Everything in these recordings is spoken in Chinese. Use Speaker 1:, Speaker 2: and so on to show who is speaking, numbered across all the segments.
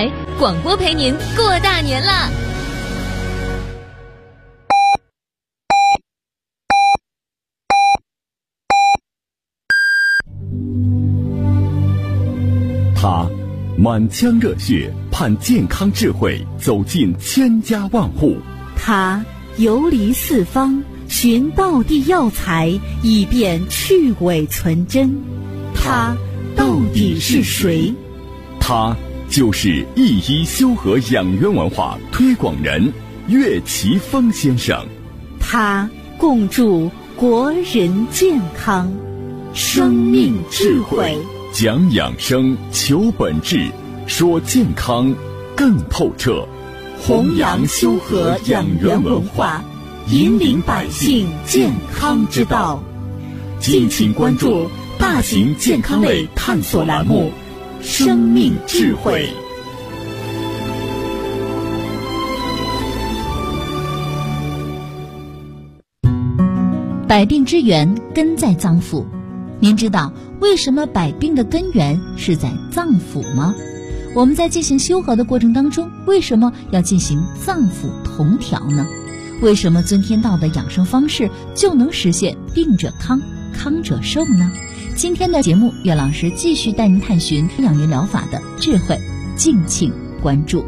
Speaker 1: 台，广播陪您过大年啦！
Speaker 2: 他满腔热血盼健康智慧走进千家万户，
Speaker 3: 他游离四方寻道地药材，以便去伪存真。他到底是谁？
Speaker 2: 他就是一一修和养元文化推广人岳奇峰先生。
Speaker 3: 他共筑国人健康，生命智慧，
Speaker 2: 讲养生，求本质，说健康更透彻，
Speaker 3: 弘扬修和养元文化，引领百姓健康之道。敬请关注大型健康类探索栏目《生命智慧》。
Speaker 4: 百病之源根在脏腑，您知道为什么百病的根源是在脏腑吗？我们在进行修和的过程当中，为什么要进行脏腑同调呢？为什么遵天道的养生方式就能实现病者康，康者寿呢？今天的节目，岳老师继续带您探寻养元疗法的智慧，敬请关注。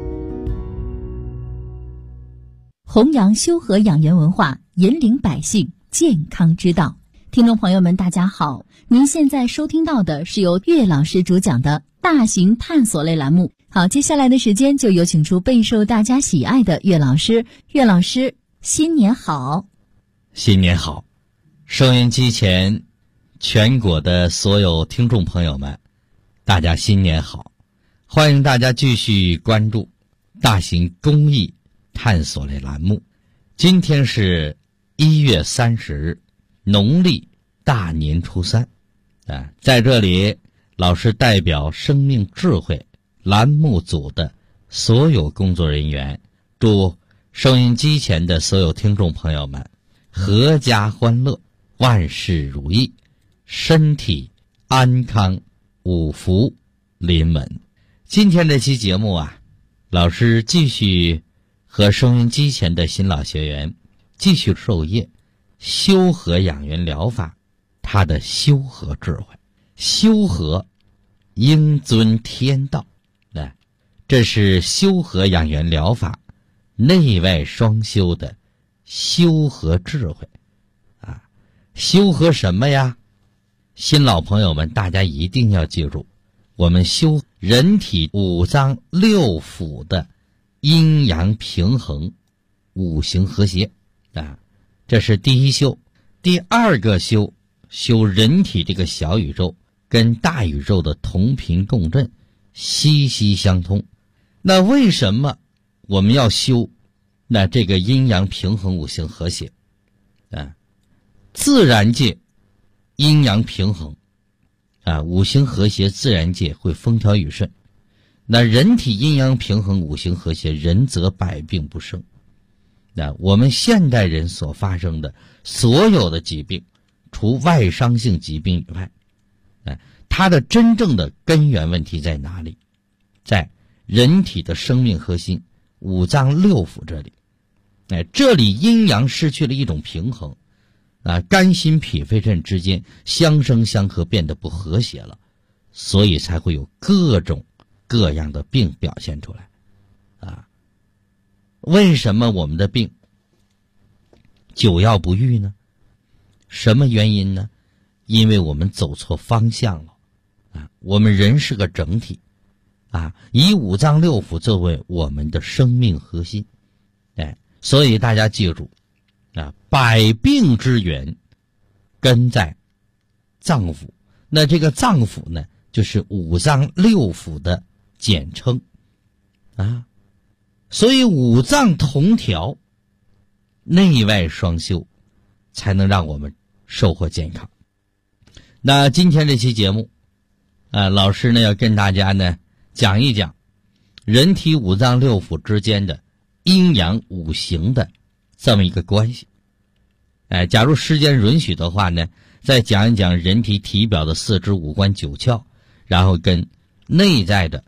Speaker 4: 弘扬修和养元文化，引领百姓健康之道。听众朋友们，大家好，您现在收听到的是由岳老师主讲的大型探索类栏目。好，接下来的时间就有请出备受大家喜爱的岳老师。岳老师，新年好！
Speaker 5: 新年好！收音机前全国的所有听众朋友们，大家新年好！欢迎大家继续关注大型公益探索类栏目。今天是1月30日，农历大年初3。在这里，老师代表生命智慧栏目组的所有工作人员，祝收音机前的所有听众朋友们阖家欢乐，万事如意，身体安康，五福临门。今天这期节目啊，老师继续和收音机前的新老学员继续授业修和养元疗法，它的修和智慧。修和应遵天道，这是修和养元疗法内外双修的修和智慧啊！修和什么呀？新老朋友们，大家一定要记住，我们修人体五脏六腑的阴阳平衡，五行和谐啊，这是第一修。第二个修人体这个小宇宙跟大宇宙的同频共振，息息相通。那为什么我们要修那这个阴阳平衡五行和谐啊？自然界阴阳平衡啊，五行和谐，自然界会风调雨顺。那人体阴阳平衡五行和谐，人则百病不生。那我们现代人所发生的所有的疾病，除外伤性疾病以外，它的真正的根源问题在哪里？在人体的生命核心五脏六腑这里。这里阴阳失去了一种平衡啊，肝心脾肺肾之间相生相克，变得不和谐了，所以才会有各种各样的病表现出来啊。为什么我们的病久药不愈呢？什么原因呢？因为我们走错方向了啊！我们人是个整体啊，以五脏六腑作为我们的生命核心，所以大家记住啊，百病之源根在脏腑。那这个脏腑呢，就是五脏六腑的简称啊。所以五脏同调，内外双修，才能让我们收获健康。那今天这期节目老师呢要跟大家呢讲一讲人体五脏六腑之间的阴阳五行的这么一个关系。假如时间允许的话呢，再讲一讲人体体表的四肢五官九窍，然后跟内在的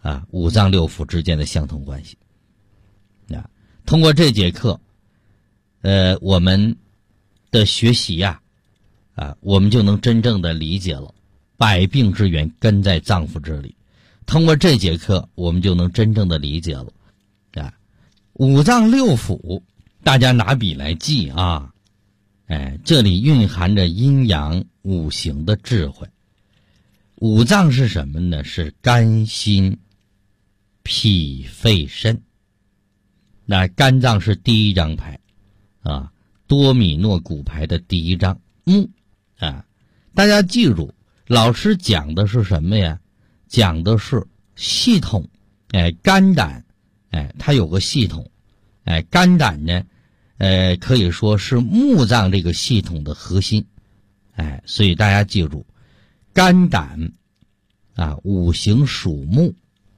Speaker 5: 五脏六腑之间的相同关系。通过这节课，我们的学习呀，我们就能真正的理解了百病之源根在脏腑之里。通过这节课，我们就能真正的理解了五脏六腑，大家拿笔来记啊。这里蕴含着阴阳五行的智慧。五脏是什么呢？是肝心脾肺肾。那肝脏是第一张牌多米诺骨牌的第一张木大家记住，老师讲的是什么呀？讲的是系统。肝胆它有个系统。肝胆呢可以说是木脏这个系统的核心。所以大家记住，肝胆五行属木。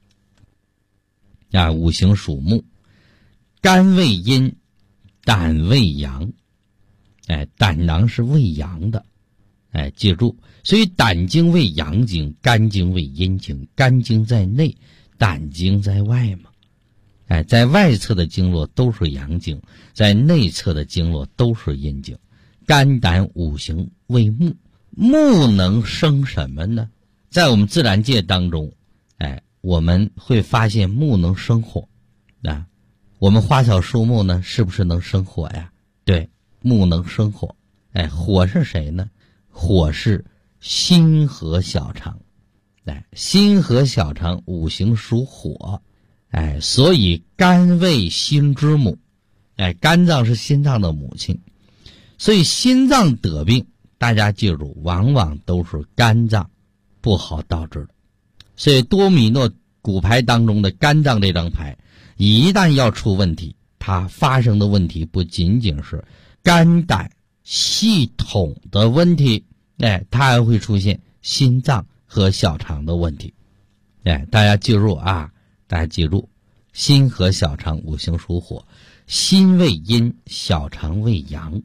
Speaker 5: 五行属木，肝为阴，胆为阳。胆囊是为阳的。记住，所以胆经为阳经，肝经为阴经。肝经在内，胆经在外嘛。在外侧的经络都是阳经，在内侧的经络都是阴经。肝胆五行为木，木能生什么呢？在我们自然界当中，我们会发现木能生火。我们花草树木呢，是不是能生火呀？对，木能生火。火是谁呢？火是心和小肠。心和小肠五行属火。所以肝为心之母。肝脏是心脏的母亲。所以心脏得病，大家记住，往往都是肝脏不好导致的。所以多米诺骨牌当中的肝脏这张牌，一旦要出问题，它发生的问题不仅仅是肝胆系统的问题，它还会出现心脏和小肠的问题。大家记住大家记住，心和小肠五行属火，心为阴，小肠为阳。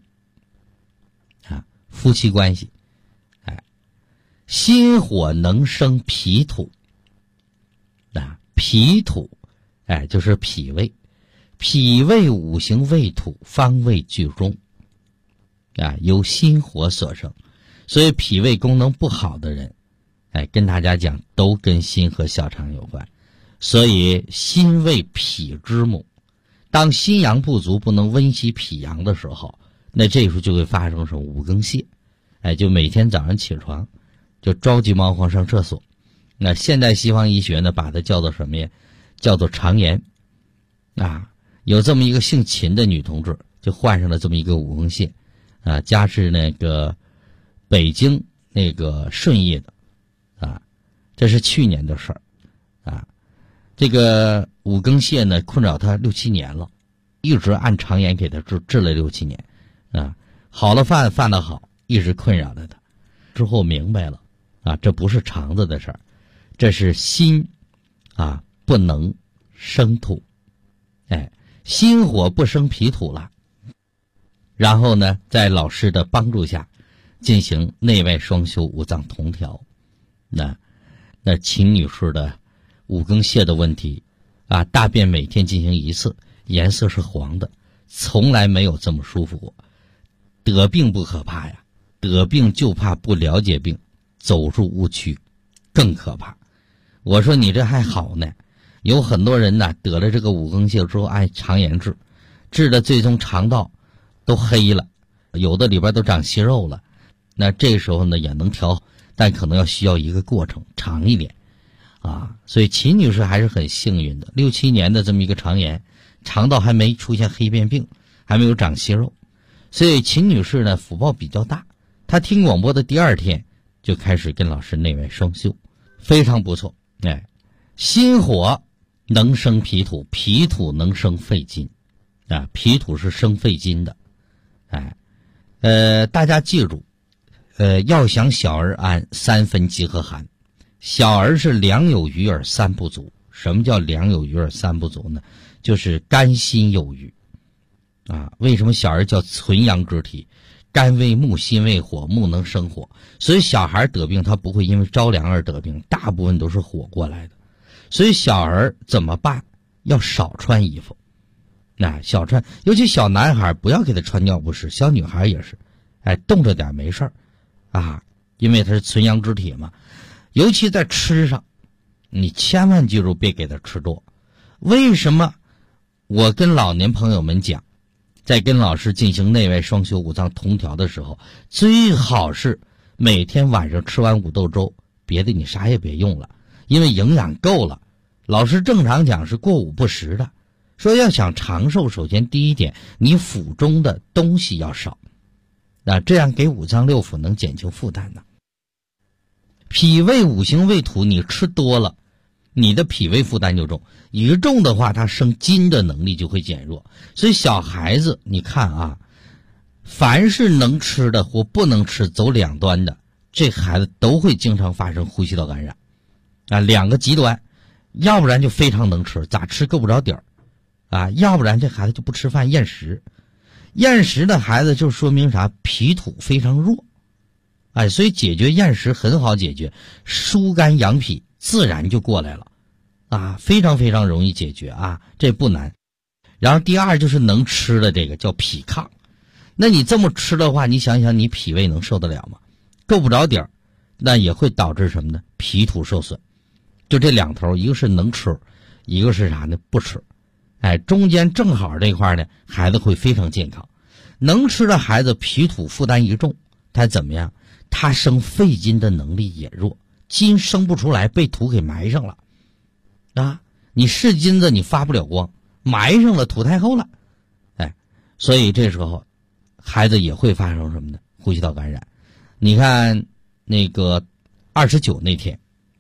Speaker 5: 夫妻关系，心火能生脾土。脾土就是脾胃。脾胃五行为土，方位居中。由心火所生。所以脾胃功能不好的人，跟大家讲，都跟心和小肠有关。所以心为脾之母。当心阳不足，不能温习脾阳的时候，那这时候就会发生什么五更泻。就每天早上起床就着急忙慌上厕所。那现代西方医学呢，把它叫做什么呀？叫做肠炎。有这么一个姓秦的女同志，就患上了这么一个五更泻。家是那个北京那个顺义的。这是去年的事儿。这个五更泻呢，困扰她6、7年了，一直按肠炎给她治了6、7年。好了犯得好，一直困扰着她。之后明白了这不是肠子的事儿，这是心不能生土。心火不生脾土了。然后呢，在老师的帮助下进行内外双修，五脏同调。那秦女士的五更泻的问题大便每天进行1次，颜色是黄的，从来没有这么舒服过。得病不可怕呀，得病就怕不了解病，走入误区更可怕。我说你这还好呢，有很多人呢得了这个五更泻之后按肠炎治的最终肠道都黑了，有的里边都长息肉了。那这时候呢也能调，但可能要需要一个过程长一点所以秦女士还是很幸运的，6、7年的这么一个肠炎，肠道还没出现黑变病，还没有长息肉。所以秦女士呢福报比较大，她听广播的第2天就开始跟老师内外双修，非常不错。心火能生脾土，脾土能生肺金。脾土是生肺金的。大家记住，要想小儿安，3分饥和寒。小儿是2有余而3不足。什么叫2有余而3不足呢？就是肝心有余。为什么小儿叫纯阳之体？肝为木，心为火，木能生火，所以小孩得病他不会因为着凉而得病，大部分都是火过来的。 所以小儿怎么办？要少穿衣服，少穿，尤其小男孩不要给他穿尿不湿，小女孩也是，冻着点没事儿啊，因为它是纯阳之体嘛。尤其在吃上，你千万记住别给他吃多。为什么？我跟老年朋友们讲，在跟老师进行内外双修五脏同调的时候，最好是每天晚上吃完五豆粥，别的你啥也别用了，因为营养够了。老师正常讲是过午不食的，说要想长寿，首先第一点，你腹中的东西要少，这样给五脏六腑能减轻负担呢。脾胃五行未土，你吃多了，你的脾胃负担就重，一重的话，它生津的能力就会减弱。所以小孩子，你看啊，凡是能吃的或不能吃走两端的，这孩子都会经常发生呼吸道感染两个极端，要不然就非常能吃，咋吃够不着底儿要不然这孩子就不吃饭，厌食。厌食的孩子就说明啥？脾土非常弱所以解决厌食很好解决，疏肝养脾自然就过来了非常非常容易解决这不难。然后第二就是能吃的这个叫脾亢，那你这么吃的话，你想想你脾胃能受得了吗？够不着底儿，那也会导致什么呢？脾土受损。就这两头，一个是能吃，一个是啥呢？不吃。中间正好这块呢，孩子会非常健康。能吃的孩子脾土负担一重，他怎么样？他生肺金的能力也弱，金生不出来，被土给埋上了你是金子你发不了光，埋上了土太厚了所以这时候孩子也会发生什么呢？呼吸道感染。你看那个29那天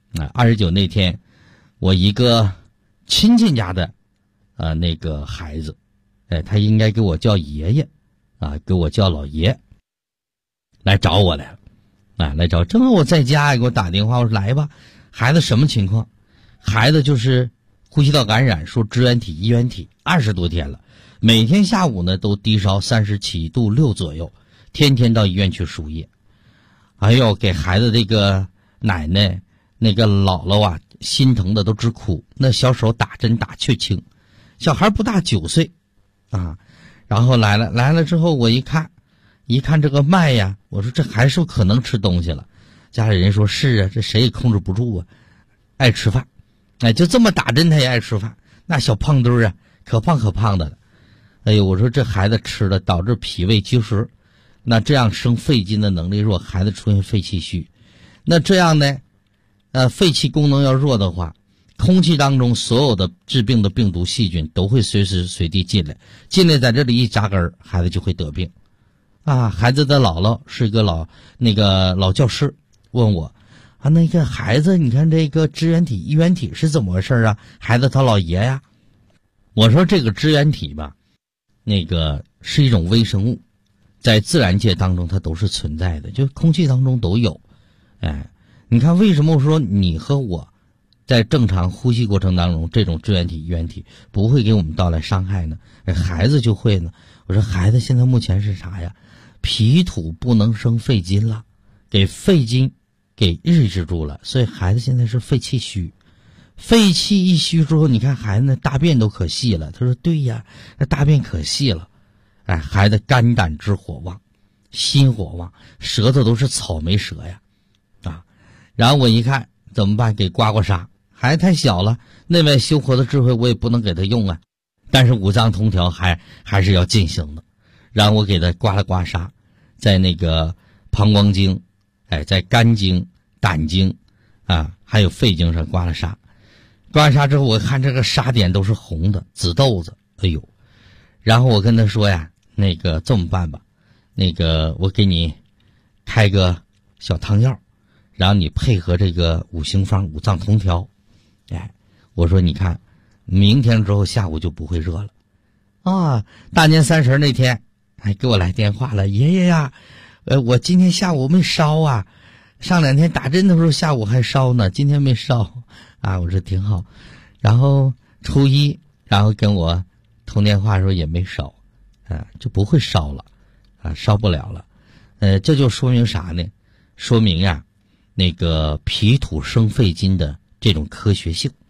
Speaker 5: 29那天我一个亲戚家的那个孩子他应该给我叫爷爷给我叫老爷来找我来了来找，正好我在家给我打电话，我说来吧，孩子什么情况？孩子就是呼吸道感染，说支原体衣原体20多天了，每天下午呢都低烧37度6左右，天天到医院去输液。给孩子这个奶奶那个姥姥心疼的都直哭，那小手打针打血清，小孩不大9岁然后来了之后，我一看这个脉呀，我说这还是可能吃东西了。家里人说是这谁也控制不住爱吃饭就这么打针他也爱吃饭，那小胖墩儿可胖的了。我说这孩子吃了导致脾胃积食，那这样生肺金的能力弱，孩子出现肺气虚，那这样呢肺气功能要弱的话，空气当中所有的致病的病毒细菌都会随时随地进来在这里一扎根，孩子就会得病孩子的姥姥是一个老教师，问我那个孩子你看这个支原体衣原体是怎么回事孩子他老爷呀。我说这个支原体吧，那个是一种微生物，在自然界当中它都是存在的，就空气当中都有你看为什么我说你和我在正常呼吸过程当中，这种支原体衣原体不会给我们带来伤害呢？孩子就会呢。我说孩子现在目前是啥呀？脾土不能生肺金了，给肺金给抑制住了，所以孩子现在是肺气虚。肺气一虚之后，你看孩子那大便都可细了。他说对呀，那大便可细了。孩子肝胆之火旺，心火旺，舌头都是草莓舌呀然后我一看怎么办？给刮痧。孩子太小了，内外修和的智慧我也不能给他用但是五脏同调还是要进行的。然后我给他刮了刮痧，在那个膀胱经在肝经胆经还有肺经上刮了痧。刮痧之后我看这个痧点都是红的紫豆子，然后我跟他说那个这么办吧，那个我给你开个小汤药，然后你配合这个五行方五脏同调我说你看明天之后下午就不会热了大年30那天给我来电话了，爷爷呀我今天下午没烧上2天打针的时候下午还烧呢，今天没烧我说挺好。然后初一然后跟我通电话说也没烧就不会烧了烧不了了这就说明啥呢？说明那个脾土生肺金的这种科学性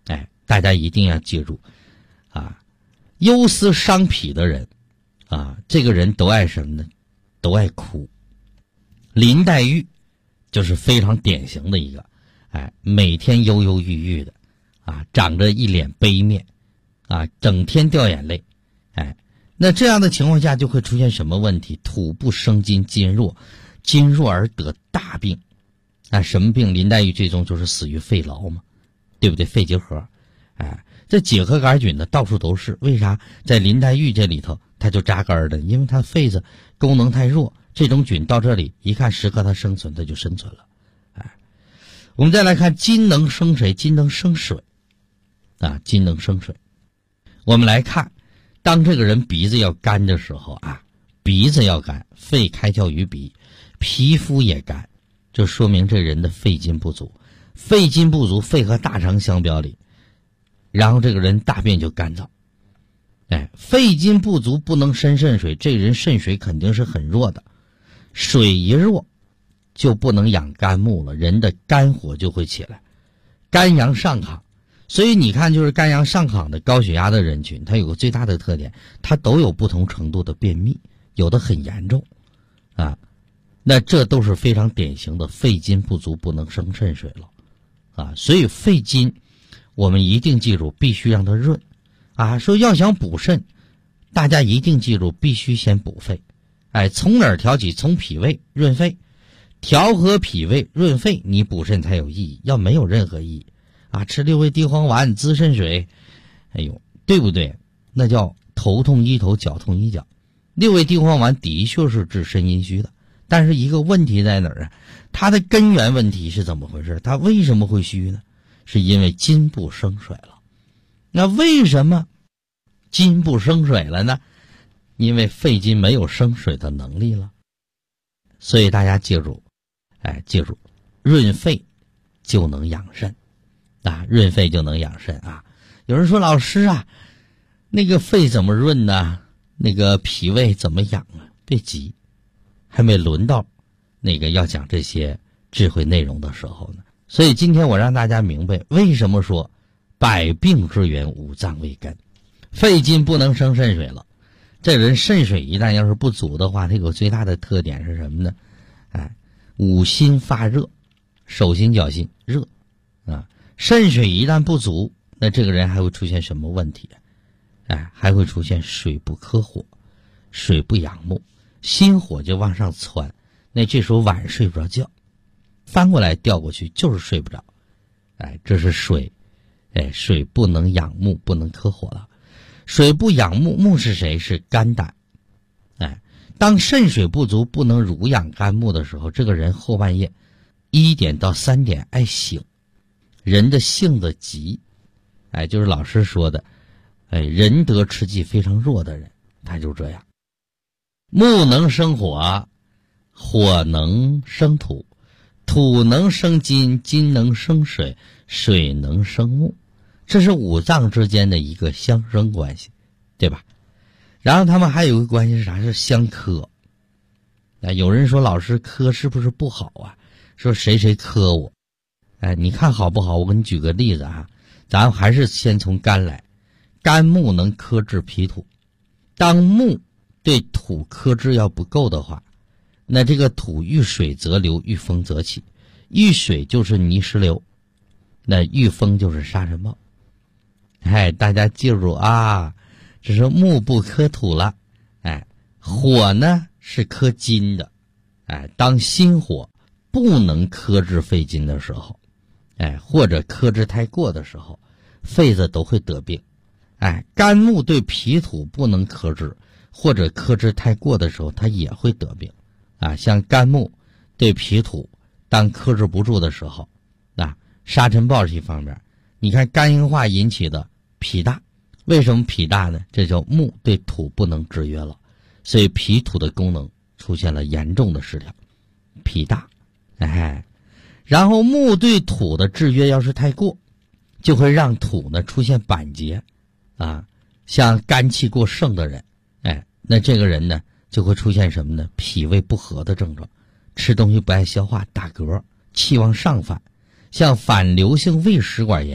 Speaker 5: 大家一定要记住啊，忧思伤脾的人啊，这个人都爱什么呢？都爱哭。林黛玉就是非常典型的一个，每天忧忧郁郁的啊，长着一脸悲面啊，整天掉眼泪。那这样的情况下就会出现什么问题？土不生金，金弱，金弱而得大病。什么病？林黛玉最终就是死于肺痨嘛，对不对？肺结核。这结核杆菌呢到处都是，为啥在林黛玉这里头它就扎根的？因为它肺子功能太弱，这种菌到这里一看适合它生存，它就生存了。我们再来看金能生谁？金能生水啊，金能生水。我们来看，当这个人鼻子要干的时候啊，鼻子要干，肺开窍于鼻，皮肤也干，就说明这人的肺金不足。肺金不足，肺和大肠相表里，然后这个人大便就干燥。肺金不足不能生肾水，这人肾水肯定是很弱的。水一弱就不能养肝木了，人的肝火就会起来，肝阳上亢。所以你看，就是肝阳上亢的高血压的人群，它有个最大的特点，它都有不同程度的便秘，有的很严重啊。那这都是非常典型的肺金不足不能生肾水了啊。所以肺金我们一定记住，必须让它润啊。说要想补肾，大家一定记住，必须先补肺。从哪儿调起？从脾胃润肺，调和脾胃润肺，你补肾才有意义，要没有任何意义啊！吃六味地黄丸滋肾水，对不对？那叫头痛医头，脚痛医脚。六味地黄丸的确是治肾阴虚的，但是一个问题在哪儿啊？它的根源问题是怎么回事？它为什么会虚呢？是因为金不生水了。那为什么金不生水了呢？因为肺金没有生水的能力了。所以大家记住，记住，润肺就能养肾啊，润肺就能养肾啊。有人说，老师啊，那个肺怎么润呢？那个脾胃怎么养啊？别急，还没轮到那个要讲这些智慧内容的时候呢。所以今天我让大家明白，为什么说百病之源五脏为根，肺金不能生肾水了。这人肾水一旦要是不足的话，他有最大的特点是什么呢？五心发热，手心脚心热啊。肾水一旦不足，那这个人还会出现什么问题？还会出现水不克火，水不养目，心火就往上窜，那这时候晚上睡不着觉，翻过来调过去就是睡不着。这是水，水不能养目，不能克火了。水不养目，目是谁？是肝胆。当肾水不足，不能濡养肝木的时候，这个人后半夜1点到3点爱醒，人的性子急。就是老师说的，人得之气非常弱的人，他就这样。木能生火，火能生土，土能生金，金能生水，水能生木。这是五脏之间的一个相生关系，对吧？然后他们还有一个关系是啥？是相克。有人说，老师克是不是不好啊？说谁谁克我，你看好不好？我给你举个例子啊，咱还是先从肝来。肝木能克制脾土，当木对土克制要不够的话，那这个土遇水则流，遇风则起。遇水就是泥石流，那遇风就是沙尘暴。大家记住啊，这是木不克土了。火呢是克金的。当心火不能克制肺金的时候，或者克制太过的时候，肺子都会得病。肝木对脾土不能克制，或者克制太过的时候，它也会得病。像肝木对脾土当克制不住的时候，沙尘暴是一方面。你看肝硬化引起的脾大，为什么脾大呢？这叫木对土不能制约了，所以脾土的功能出现了严重的失调，脾大。然后木对土的制约要是太过，就会让土呢出现板结像肝气过盛的人，那这个人呢就会出现什么呢？脾胃不和的症状，吃东西不爱消化，打嗝，气往上反，像反流性胃食管炎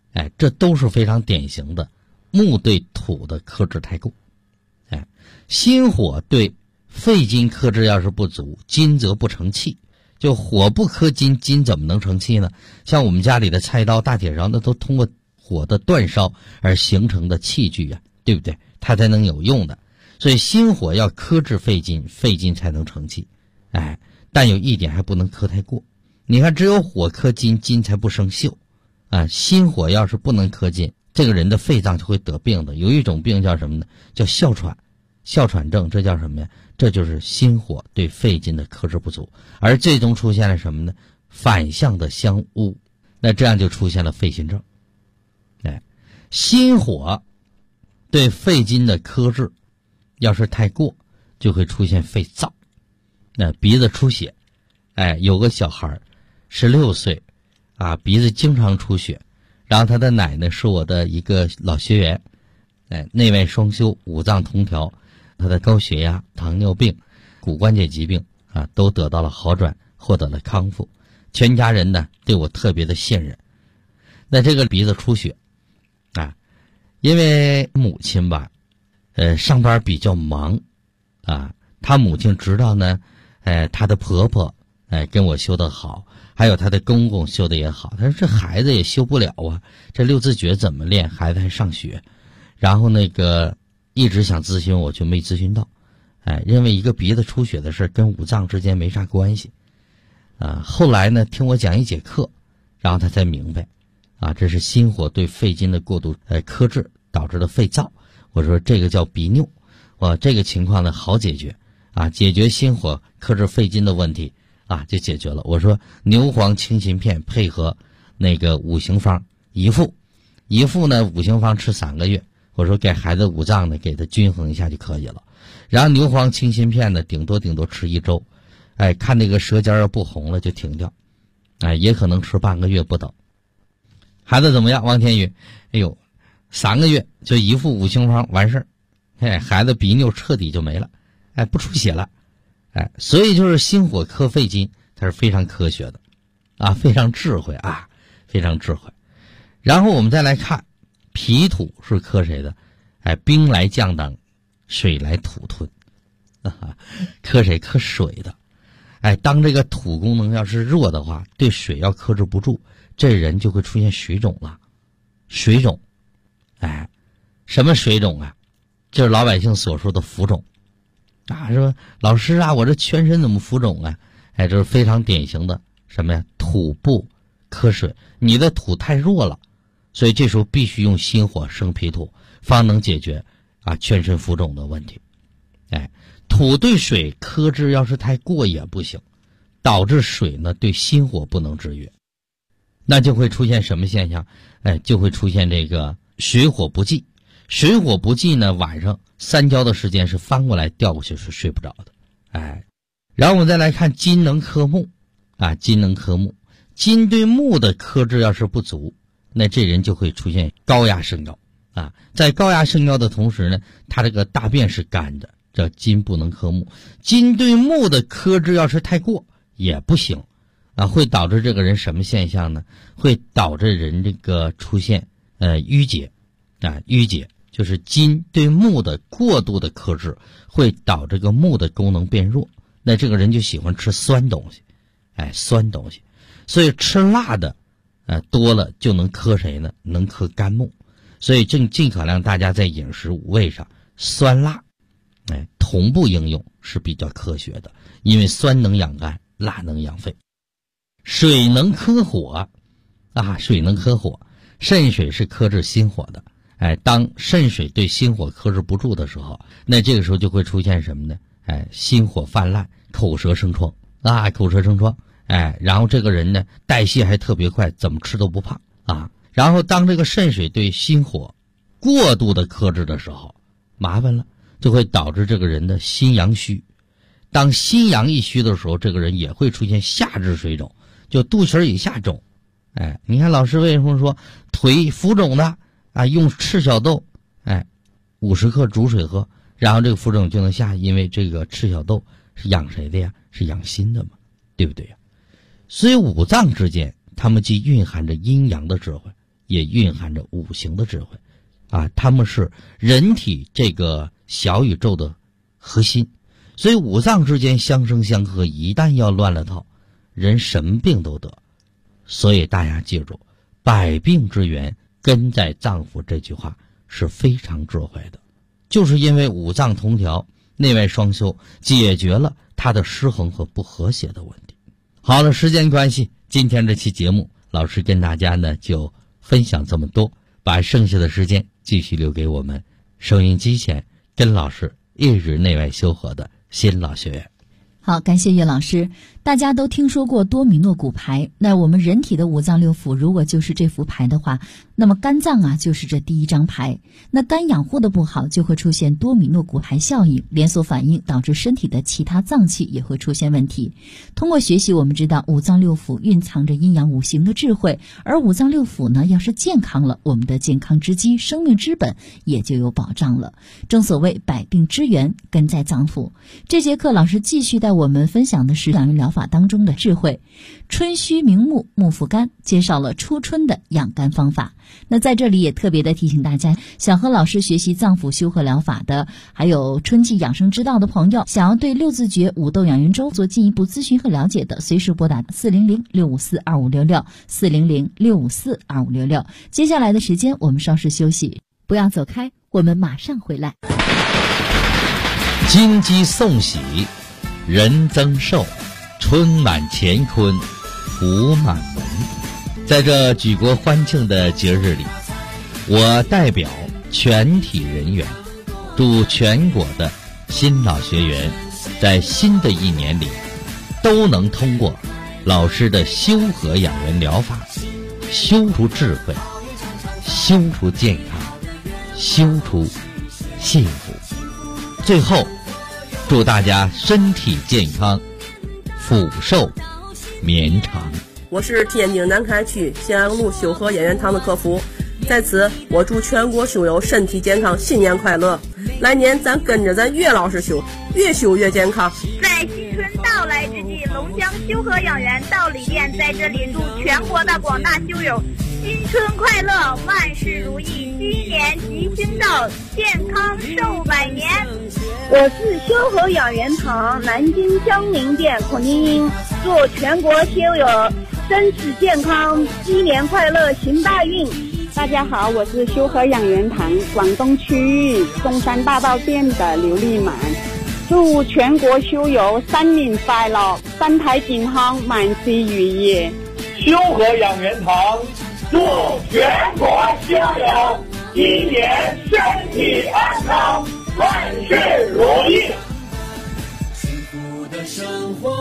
Speaker 5: 这都是非常典型的木对土的克制太过。心火对肺金克制要是不足，金则不成器。就火不克金，金怎么能成器呢？像我们家里的菜刀、大铁勺，那都通过火的煅烧而形成的器具啊，对不对？它才能有用的。所以心火要克制肺金，肺金才能成器。但有一点还不能克太过。你看，只有火克金，金才不生锈啊。心火要是不能克金，这个人的肺脏就会得病的。有一种病叫什么呢？叫哮喘。哮喘症，这叫什么呀？这就是心火对肺金的克制不足，而最终出现了什么呢？反向的相误，那这样就出现了肺心症。心火对肺金的克制要是太过，就会出现肺燥，鼻子出血。有个小孩16岁啊，鼻子经常出血，然后他的奶奶是我的一个老学员，内外双修，五脏通调，他的高血压、糖尿病、骨关节疾病啊都得到了好转，获得了康复。全家人呢对我特别的信任。那这个鼻子出血啊，因为母亲吧上班比较忙啊，她母亲知道呢她的婆婆跟我修得好，还有她的公公修得也好，她说这孩子也修不了啊，这六字诀怎么练？孩子还上学。然后一直想咨询我，就没咨询到，认为一个鼻子出血的事跟五脏之间没啥关系，后来呢听我讲一节课，然后他才明白，这是心火对肺金的过度克制导致的肺燥。我说这个叫鼻拗，这个情况呢好解决解决心火克制肺金的问题就解决了。我说牛黄清心片配合五行方一副呢五行方吃3个月。我说给孩子五脏呢给他均衡一下就可以了，然后牛黄清心片呢顶多吃1周，看那个舌尖要不红了就停掉，也可能吃半个月不等。孩子怎么样？王天宇，3个月就一副五行方完事儿，孩子鼻拗彻底就没了，不出血了，所以就是心火克肺金，它是非常科学的非常智慧非常智慧。然后我们再来看脾土是克谁的？兵来将挡，水来土吞，克谁？克水的。当这个土功能要是弱的话，对水要克制不住，这人就会出现水肿了。水肿，什么水肿啊？就是老百姓所说的浮肿说老师我这全身怎么浮肿啊？这是非常典型的什么呀？土不克水，你的土太弱了。所以这时候必须用心火生脾土，方能解决全身浮肿的问题。土对水克制要是太过也不行，导致水呢对心火不能制约，那就会出现什么现象？就会出现这个水火不济。水火不济呢，晚上3觉的时间是翻过来调过去是睡不着的。然后我们再来看金能克木金能克木，金对木的克制要是不足，那这人就会出现高压升高在高压升高的同时呢，他这个大便是干的，这金不能克木。金对木的克制要是太过也不行会导致这个人什么现象呢？会导致人这个出现淤结淤结就是金对木的过度的克制会导致这个木的功能变弱，那这个人就喜欢吃酸东西酸东西，所以吃辣的多了就能克谁呢？能克肝木。所以尽可量大家在饮食五味上酸辣同步应用是比较科学的，因为酸能养肝，辣能养肺。水能克火水能克火，肾水是克制心火的。当肾水对心火克制不住的时候，那这个时候就会出现什么呢？心火泛滥，口舌生疮口舌生疮。然后这个人呢代谢还特别快，怎么吃都不胖然后当这个肾水对心火过度的克制的时候，麻烦了，就会导致这个人的心阳虚。当心阳一虚的时候，这个人也会出现下肢水肿，就肚脐以下肿。你看老师为什么说腿浮肿的用赤小豆50克煮水喝，然后这个浮肿就能下，因为这个赤小豆是养谁的呀？是养心的嘛，对不对呀？所以五脏之间它们既蕴含着阴阳的智慧， 也蕴含着五行的智慧啊，它们是人体这个小宇宙的核心，所以五脏之间相生相克，一旦要乱了套，人什么病都得。所以大家记住，百病之源根在脏腑这句话是非常智慧的，就是因为五脏同调，内外双修，解决了它的失衡和不和谐的问题。好了，时间关系，今天这期节目老师跟大家呢就分享这么多，把剩下的时间继续留给我们收音机前跟老师一直内外修和的新老学员。
Speaker 4: 好，感谢岳老师。大家都听说过多米诺骨牌，那我们人体的五脏六腑如果就是这副牌的话，那么肝脏啊就是这第一张牌。那肝养护的不好，就会出现多米诺骨牌效应，连锁反应导致身体的其他脏器也会出现问题。通过学习，我们知道五脏六腑蕴藏着阴阳五行的智慧，而五脏六腑呢要是健康了，我们的健康之基、生命之本也就有保障了。正所谓百病之源根在脏腑。这节课老师继续带我们分享的是养元疗法当中的智慧。春须明目，目复肝，介绍了初春的养肝方法。那在这里也特别的提醒大家，想和老师学习脏腑修和疗法的，还有春季养生之道的朋友，想要对六字诀、五豆养元粥做进一步咨询和了解的，随时拨打400-654-2566 400-654-2566。接下来的时间我们稍事休息，不要走开，我们马上回来。
Speaker 5: 金鸡送喜，人增寿，春满乾坤，福满门。在这举国欢庆的节日里，我代表全体人员，祝全国的新老学员在新的一年里都能通过老师的修和养元疗法，修出智慧，修出健康，修出幸福。最后祝大家身体健康，福寿绵长。
Speaker 6: 我是天津南开区咸阳路修和养元堂的客服，在此我祝全国修友身体健康，新年快乐！来年咱跟着咱岳老师修，越修越健康。
Speaker 7: 在新春到来之际，龙江修和养元道理店在这里祝全国的广大修友新春快乐，万事如意，鸡年吉星到，健康寿百年。
Speaker 8: 我是修和养元堂南京江宁店孔晶英，祝全国修友身体健康，鸡年快乐，行大运。
Speaker 9: 大家好，我是修和养元堂广东区域中山大道店的刘丽满，祝全国修友新年快乐，身体健康，万事如意。
Speaker 10: 修和养元堂祝全国修友今年身体安康，万事如意。
Speaker 11: 幸福的生活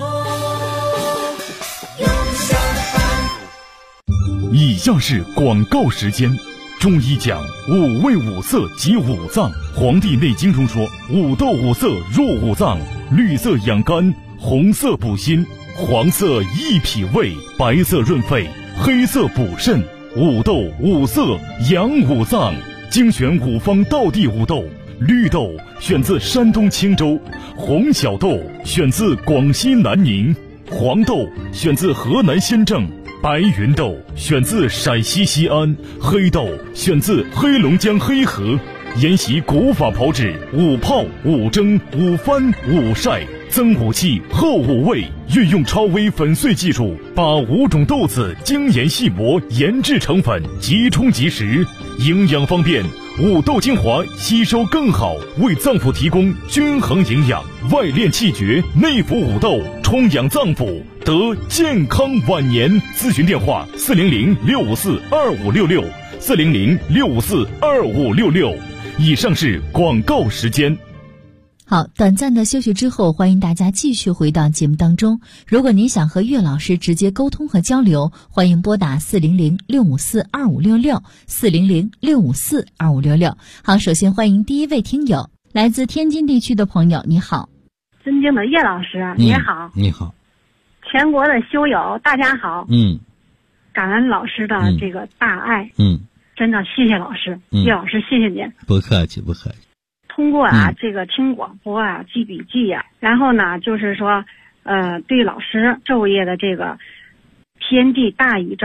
Speaker 11: 有相伴。
Speaker 2: 以下是广告时间。中医讲五味五色及五脏，《黄帝内经》中说五豆五色入五脏，绿色养肝，红色补心，黄色益脾胃，白色润肺，黑色补肾。五豆五色养五脏，精选五方道地五豆。绿豆选自山东青州，红小豆选自广西南宁，黄豆选自河南新郑，白云豆选自陕西西安，黑豆选自黑龙江黑河。沿袭古法炮制，五泡、五蒸、五翻、五晒，增五气，厚五味，运用超微粉碎技术，把5种豆子精研细磨，研制成粉，即冲即食，营养方便。五豆精华吸收更好，为脏腑提供均衡营养，外练气绝，内服五豆，充养脏腑，得健康晚年。咨询电话400-654-2566 400-654-2566。以上是广告时间。
Speaker 4: 好，短暂的休息之后，欢迎大家继续回到节目当中。如果您想和岳老师直接沟通和交流，欢迎拨打400-654-2566 400-654-2566。好，首先欢迎第一位听友，来自天津地区的朋友，你好。
Speaker 12: 尊敬的岳老师，你好。
Speaker 5: 你好。
Speaker 12: 全国的修友，大家好。感恩老师的这个大爱。真的谢谢老师，岳老师谢谢您。
Speaker 5: 不客气不客气。
Speaker 12: 通过这个听广播记笔记然后呢就是说对老师昼夜的这个天地大宇宙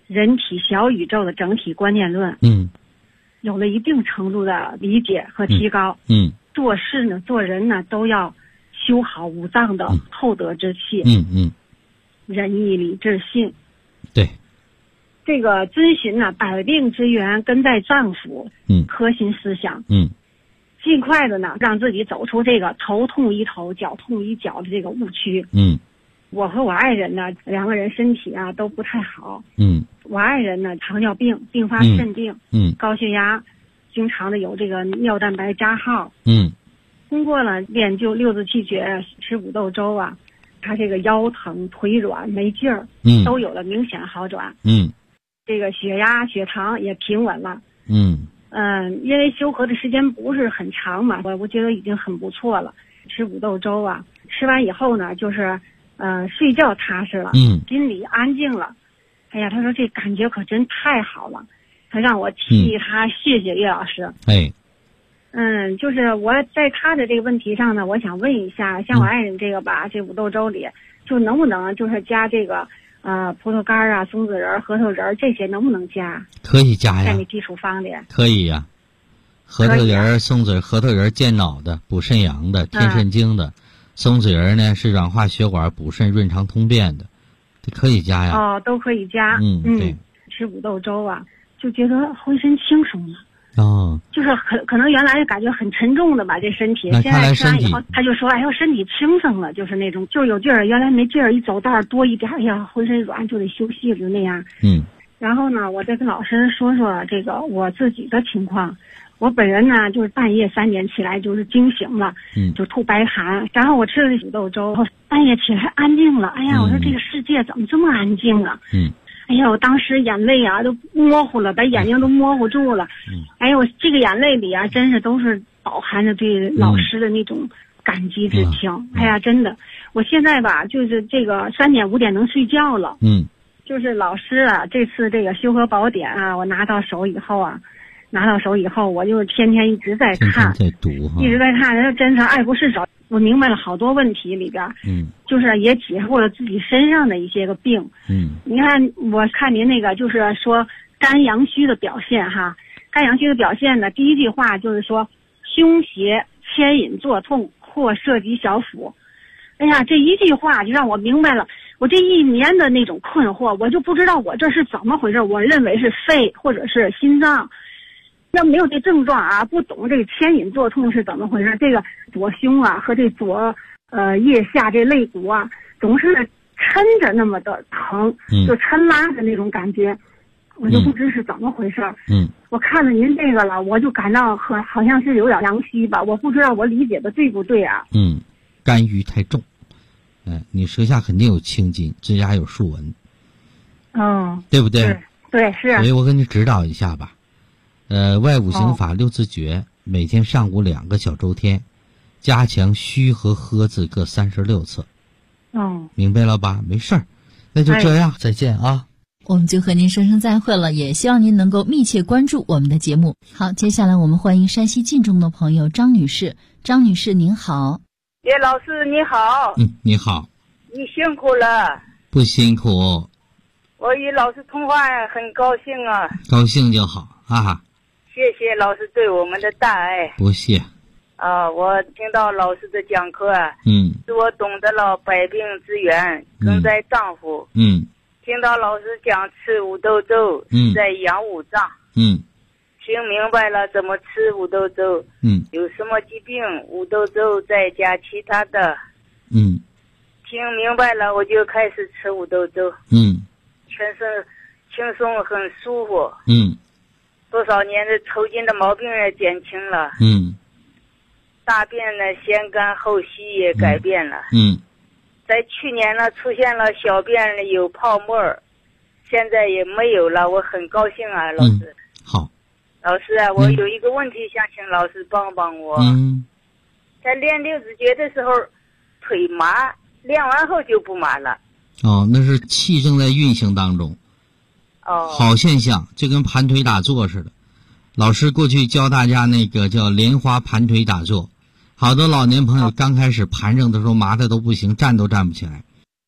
Speaker 12: 人体小宇宙的整体观念论，有了一定程度的理解和提高，做事呢，做人呢，都要修好五脏的厚德之气，仁义礼智信，
Speaker 5: 对，
Speaker 12: 这个遵循呢，百病之源根在脏腑，核心思想，尽快的呢，让自己走出这个头痛医头，脚痛医脚的这个误区，我和我爱人呢，2个人身体啊都不太好，我爱人呢糖尿病并发肾病，高血压，经常的有这个尿蛋白加号，通过了练就六字气诀，吃五豆粥啊，他这个腰疼腿软没劲儿，都有了明显好转，这个血压血糖也平稳了，因为修和的时间不是很长嘛，我觉得已经很不错了。吃五豆粥啊，吃完以后呢，就是睡觉踏实了，心里安静了。哎呀，他说这感觉可真太好了，他让我替他谢谢叶老师。就是我在他的这个问题上呢，我想问一下，像我爱人这个吧，这五豆粥里就能不能就是加这个葡萄干啊、松子仁、核桃仁这些能不能加？
Speaker 5: 可以加呀，
Speaker 12: 在你基础方里
Speaker 5: 可以呀。核桃仁、松子、核桃仁健脑的、补肾阳的、添肾精的，松子仁呢是软化血管、补肾、润肠通便的，这可以加呀。
Speaker 12: 都可以加。
Speaker 5: 对，
Speaker 12: 吃五豆粥啊，就觉得浑身轻松了。就是可能原来感觉很沉重的吧，这身体，现在吃完以后，他就说，哎呦，身体轻松了，就是那种，就是有劲儿，原来没劲儿，一走道多一点，哎呀，浑身软，就得休息，就那样。然后呢，我再跟老师说说这个我自己的情况。我本人呢，就是半夜3点起来就是惊醒了，就吐白痰，然后我吃了五豆粥，半夜起来安静了，哎呀，我说这个世界怎么这么安静啊？哎呀，我当时眼泪啊都模糊了，把眼睛都模糊住了。哎呦，这个眼泪里啊，真是都是饱含着对老师的那种感激之情。哎呀，真的，我现在吧，就是这个3点5点能睡觉了。就是老师啊，这次这个修和宝典啊，我拿到手以后，我就天天一直在看，
Speaker 5: 在读
Speaker 12: 一直在看，真是爱不释手。我明白了好多问题里边，就是也解惑了自己身上的一些个病。你看，我看您那个就是说肝阳虚的表现哈，肝阳虚的表现呢，第一句话就是说胸胁牵引作痛或涉及小腹。哎呀，这一句话就让我明白了，我这1年的那种困惑，我就不知道我这是怎么回事，我认为是肺或者是心脏。要没有这症状啊，不懂这个牵引作痛是怎么回事，这个左胸啊和这左腋下这肋骨啊，总是抻着那么的疼，就抻拉的那种感觉，我就不知是怎么回事。我看了您这个了，我就感到好像是有点阳虚吧，我不知道我理解的对不对啊？
Speaker 5: 肝郁太重，你舌下肯定有青筋，指甲有竖纹，对不对？
Speaker 12: 对，是。
Speaker 5: 所以我给你指导一下吧。外五行法6字诀，每天上午2个小周天，加强虚和喝字各36次。明白了吧？没事儿，那就这样，再见啊。
Speaker 4: 我们就和您说声再会了，也希望您能够密切关注我们的节目。好，接下来我们欢迎山西晋中的朋友张女士。张女士您好。
Speaker 13: 叶老师你好。
Speaker 5: 你好。
Speaker 13: 你辛苦了。
Speaker 5: 不辛苦。
Speaker 13: 我与老师通话很高兴啊。
Speaker 5: 高兴就好啊。
Speaker 13: 谢谢老师对我们的大爱。
Speaker 5: 不谢。
Speaker 13: 我听到老师的讲课，使我懂得了百病之源根在脏腑。听到老师讲吃五豆粥，在养五脏。听明白了怎么吃五豆粥。有什么疾病，五豆粥再加其他的。听明白了，我就开始吃五豆粥。全身轻松，很舒服。多少年的抽筋的毛病也减轻了。大便呢先干后稀也改变了。在去年呢出现了小便有泡沫，现在也没有了，我很高兴啊，老师。
Speaker 5: 好。
Speaker 13: 老师啊，我有一个问题想请老师帮帮我。在练六字诀的时候，腿麻，练完后就不麻了。
Speaker 5: 那是气正在运行当中。好现象，就跟盘腿打坐似的。老师过去教大家那个叫莲花盘腿打坐，好多老年朋友刚开始盘正的时候麻的都不行，站都站不起来。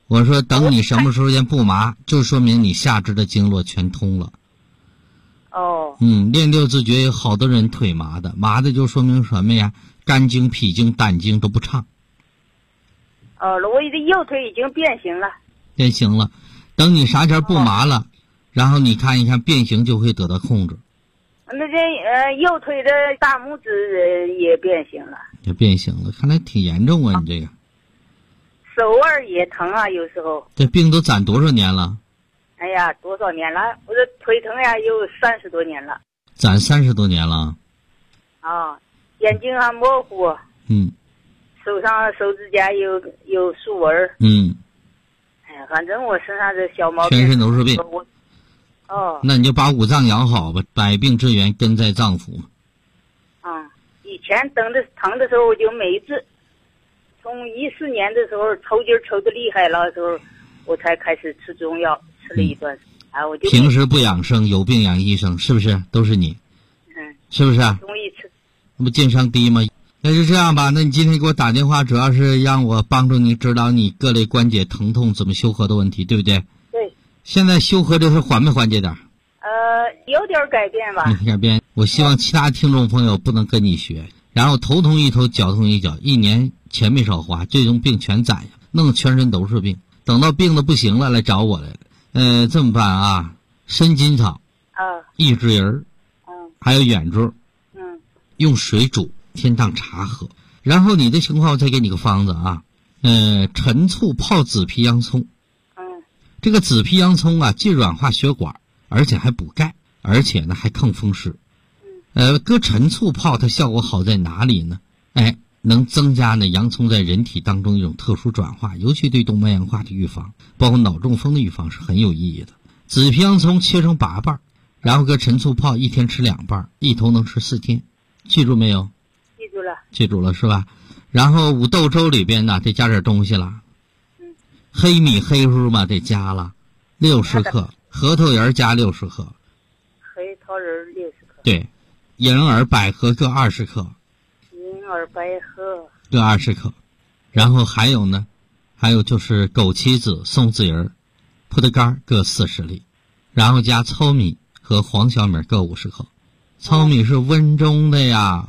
Speaker 5: 我说等你什么时候间不麻，就说明你下肢的经络全通了。
Speaker 13: 哦。
Speaker 5: 练六字诀有好多人腿麻的，麻的就说明什么呀？肝经、脾经、胆经都不畅。
Speaker 13: 我的右腿已经变形了。
Speaker 5: 变形了，等你啥前不麻了，然后你看一看变形就会得到控制。
Speaker 13: 那这右腿的大拇指也变形了。
Speaker 5: 也变形了，看来挺严重啊！你这个。
Speaker 13: 手腕也疼啊，有时候。
Speaker 5: 这病都攒多少年了？
Speaker 13: 哎呀，多少年了？我这腿疼呀，有30多年了。
Speaker 5: 攒30多年了。
Speaker 13: 啊，眼睛还模糊。手上手指甲有竖纹。哎呀，反正我身上这小毛病
Speaker 5: 全身都是病。
Speaker 13: 那
Speaker 5: 你就把五脏养好吧，百病之源根在脏腑嘛。
Speaker 13: 以前疼的时候我就没治，从14年的时候抽筋抽的厉害了的时候，我才开始吃中药，吃了一段时间。我就
Speaker 5: 平时不养生，有病养医生，是不是？都是你。是不是？
Speaker 13: 容易吃。
Speaker 5: 那不晋商低吗？那就这样吧，那你今天给我打电话主要是让我帮助你指导你各类关节疼痛怎么修合的问题，对不对？
Speaker 13: 对。
Speaker 5: 现在修合这是缓没缓解点？
Speaker 13: 有点改变吧。
Speaker 5: 有点变。我希望其他听众朋友不能跟你学，然后头痛一头，脚痛一脚，1年钱没少花，这种病全攒下，弄全身都是病。等到病的不行了，来找我来了。这么办啊？参金草，益智仁，还有远珠，用水煮，先当茶喝。然后你的情况我再给你个方子啊，陈醋泡紫皮洋葱。这个紫皮洋葱啊，既软化血管，而且还补钙，而且呢还抗风湿。搁陈醋泡它效果好在哪里呢？能增加呢洋葱在人体当中一种特殊转化，尤其对动脉硬化的预防，包括脑中风的预防是很有意义的。紫皮洋葱切成8瓣，然后搁陈醋泡，1天吃2瓣，一头能吃4天，记住没有？
Speaker 13: 记住了。
Speaker 5: 记住了是吧？然后五豆粥里边呢得加点东西了。黑米黑乎嘛得加了60克，核桃仁加60克，
Speaker 13: 黑桃仁60克。
Speaker 5: 对，银耳百合各20克，
Speaker 13: 银耳百合
Speaker 5: 各20克。然后还有呢，还有就是枸杞子、松子仁、葡萄干各40粒，然后加糙米和黄小米各50克。糙米是温中的呀。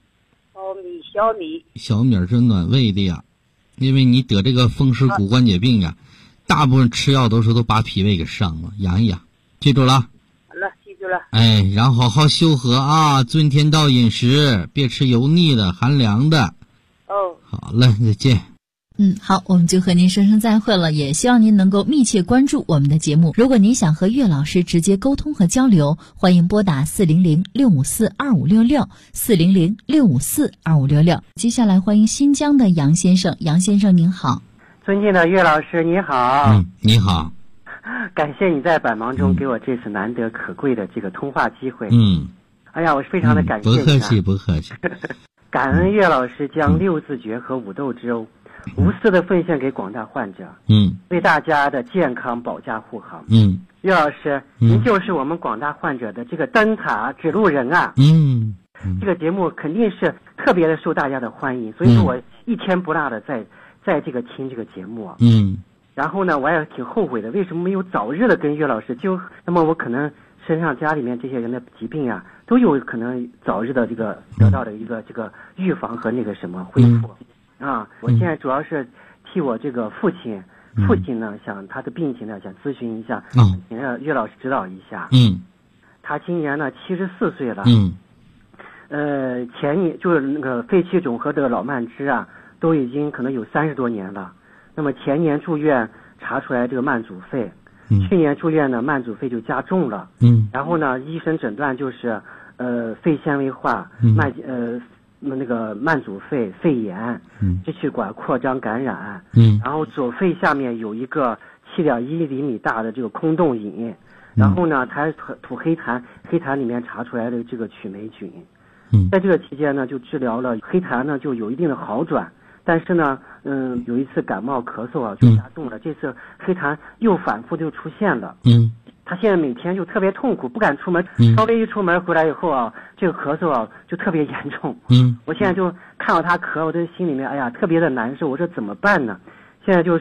Speaker 5: 小米是暖胃的呀，因为你得这个风湿骨关节病呀，大部分吃药都把脾胃给伤了，养一养，记住了。
Speaker 13: 好了，记住了。
Speaker 5: 然后好好修和啊，遵天道饮食，别吃油腻的、寒凉的。好了，再见。
Speaker 4: 好，我们就和您说声再会了，也希望您能够密切关注我们的节目。如果您想和岳老师直接沟通和交流，欢迎拨打400-654-2566 400-654-2566。接下来欢迎新疆的杨先生。杨先生您好。
Speaker 14: 尊敬的岳老师你好。
Speaker 5: 你好。
Speaker 14: 感谢你在百忙中给我这次难得可贵的这个通话机会。哎呀，我非常的感谢你。
Speaker 5: 不客气。
Speaker 14: 感恩岳老师将6字诀和五豆粥无私的奉献给广大患者，为大家的健康保驾护航。岳老师，您就是我们广大患者的这个灯塔指路人啊。这个节目肯定是特别的受大家的欢迎，所以说我一天不落的在这个听这个节目。然后呢，我也挺后悔的，为什么没有早日的跟岳老师那么我可能身上家里面这些人的疾病啊，都有可能早日的这个得到的一个这个预防和那个什么恢复。我现在主要是替我这个父亲呢，想他的病情呢，想咨询一下，请岳老师指导一下。他今年呢74岁了。前年就是那个肺气肿和这个老慢支啊，都已经可能有30多年了。那么前年住院查出来这个慢阻肺，去年住院呢慢阻肺就加重了。然后呢医生诊断就是肺纤维化，那个慢阻肺、肺炎、支气管扩张感染，然后左肺下面有一个7.1厘米大的这个空洞引，然后呢，他吐黑痰，黑痰里面查出来的这个曲霉菌，在这个期间呢，就治疗了黑痰呢，就有一定的好转，但是呢，有一次感冒咳嗽啊，就加重了，这次黑痰又反复就出现了。他现在每天就特别痛苦，不敢出门，稍微一出门回来以后啊，这个咳嗽啊就特别严重。我现在就看到他咳，我的心里面哎呀特别的难受，我说怎么办呢？现在就是说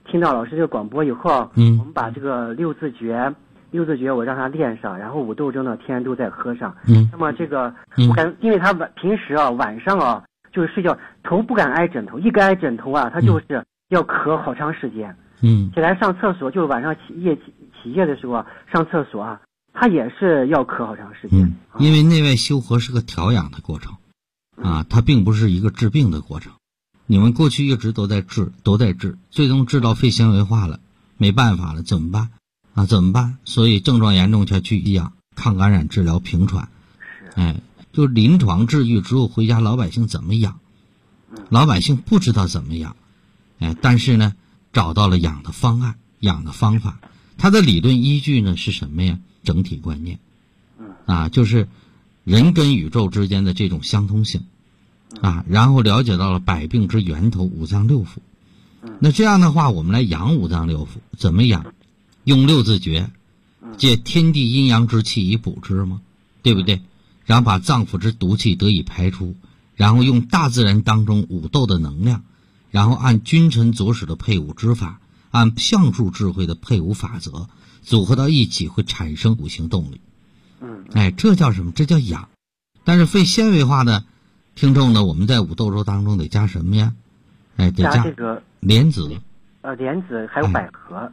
Speaker 14: 听到老师这个广播以后，我们把这个六字诀我让他练上，然后五豆粥呢天天都在喝上。那么这个我感，因为他平时晚上就是睡觉头不敢挨枕头，一挨枕头他就是要咳好长时间。起来上厕所，就是晚上起夜的时候上厕所他也是要咳好长时间。
Speaker 5: 因为内外修和是个调养的过程它并不是一个治病的过程。你们过去一直都在治，最终治到肺纤维化了，没办法了，怎么办？所以症状严重才去医养，抗感染治疗平喘。就临床治愈之后回家，老百姓怎么养？老百姓不知道怎么养，但是呢，找到了养的方案、养的方法。它的理论依据呢是什么呀？整体观念，就是人跟宇宙之间的这种相通性。然后了解到了百病之源头五脏六腑。那这样的话，我们来养五脏六腑，怎么养？用六字诀，借天地阴阳之气以补之嘛，对不对？然后把脏腑之毒气得以排出，然后用大自然当中五斗的能量，然后按君臣佐使的配伍之法，按象数智慧的配伍法则，组合到一起会产生五行动力。这叫什么？这叫养。但是肺纤维化的听众呢，我们在五豆粥当中得加什么呀？得加
Speaker 14: 这个
Speaker 5: 莲子。
Speaker 14: 莲子还有百合。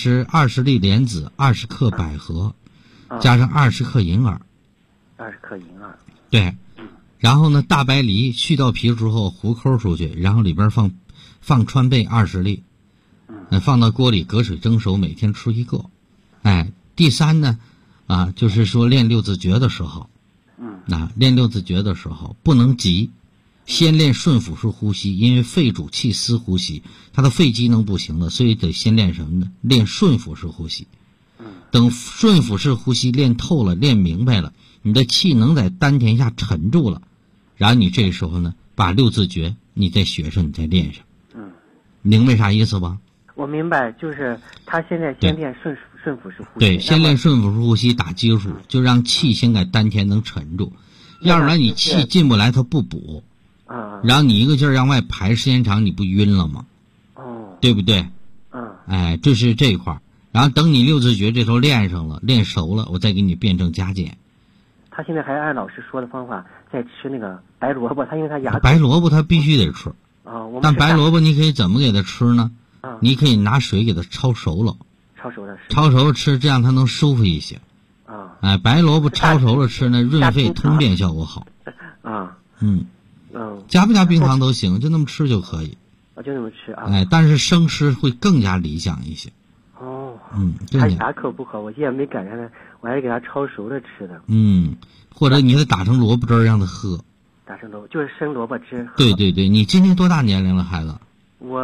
Speaker 5: 20粒莲子，20克百合，加上20克银耳。
Speaker 14: 20克银耳。
Speaker 5: 对。然后呢，大白梨去掉皮之后糊抠出去，然后里边放川贝20粒，放到锅里隔水蒸熟，每天吃1个。第三呢，就是说练六字诀的时候。练六字诀的时候不能急，先练顺腹式呼吸，因为肺主气司呼吸，他的肺机能不行了，所以得先练什么呢？练顺腹式呼吸。等顺腹式呼吸练透了，练明白了，你的气能在丹田下沉住了，然后你这时候呢，把六字诀你再学上，你再练上。明白啥意思吧？
Speaker 14: 我明白，就是他现在先练顺腹式呼吸。
Speaker 5: 对，先练顺腹式呼吸打基础，就让气先在丹田能沉住，要不然你气进不来，它不补。然后你一个劲儿让外排，时间长你不晕了吗？对不对？这是这一块。然后等你六字诀这头练上了，练熟了，我再给你辩证加减。
Speaker 14: 他现在还按老师说的方法在吃那个白萝卜，他因为他牙
Speaker 5: 白萝卜他必须得吃。但白萝卜你可以怎么给他吃呢？你可以拿水给它焯熟了，焯熟了吃，这样它能舒服一些。白萝卜焯熟了吃呢，润肺通便效果好。加不加冰糖都行，就那么吃就可以。
Speaker 14: 就那么吃
Speaker 5: 但是生吃会更加理想一些。
Speaker 14: 他牙口不好，我现在没赶上来，我还是给他焯熟了吃的。
Speaker 5: 或者你给他打成萝卜汁让他喝。
Speaker 14: 打成萝卜就是生萝卜汁。
Speaker 5: 对，你今年多大年龄了，孩子？
Speaker 14: 我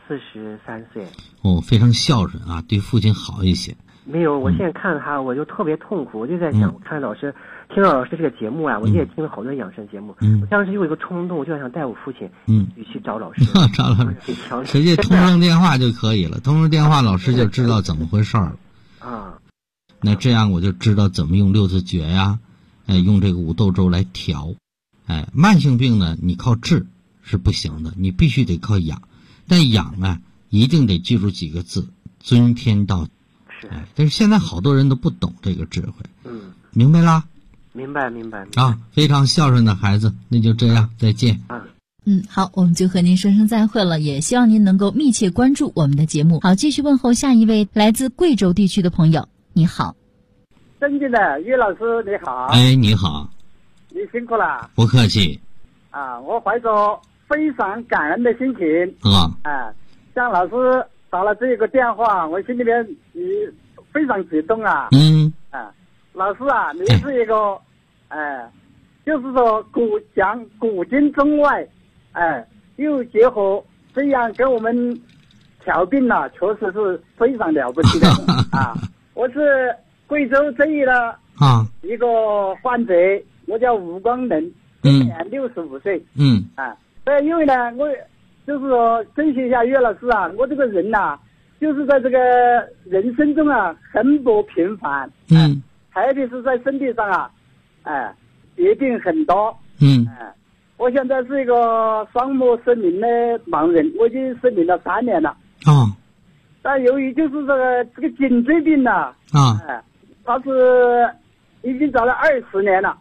Speaker 14: 43岁。
Speaker 5: 非常孝顺对父亲好一些。
Speaker 14: 没有，我现在看他我就特别痛苦，我就在想，我看老师听到老师这个节目我也听了好多养生节目。我当时有一个冲动，我就想带我父亲去找老师。
Speaker 5: 找老师，直接通上电话就可以了，通上电话老师就知道怎么回事了。那这样我就知道怎么用六字诀呀，用这个五豆粥来调。慢性病呢，你靠治是不行的，你必须得靠养。但养一定得记住几个字：尊天道。但是现在好多人都不懂这个智慧。明白啦？
Speaker 14: 明白。
Speaker 5: 非常孝顺的孩子，那就这样，再见。
Speaker 4: 好，我们就和您说声再会了，也希望您能够密切关注我们的节目。好，继续问候下一位来自贵州地区的朋友。你好，
Speaker 15: 尊敬的于老师，你好。
Speaker 5: 你好。
Speaker 15: 你辛苦了。
Speaker 5: 不客气。
Speaker 15: 我怀着非常感恩的心情向老师打了这个电话，我心里面非常激动老师你是一个就是说古今中外又结合，这样给我们调病确实是非常了不起的我是贵州这里的一个患者，我叫吴光能，今年65岁。因为呢，我就是说珍惜一下岳老师我这个人就是在这个人生中很不平凡，特别是在身体上疾病很多。我现在是一个双目失明的盲人，我已经失明了3年了。 但由于就是这个颈椎病呢，他是已经找了20年了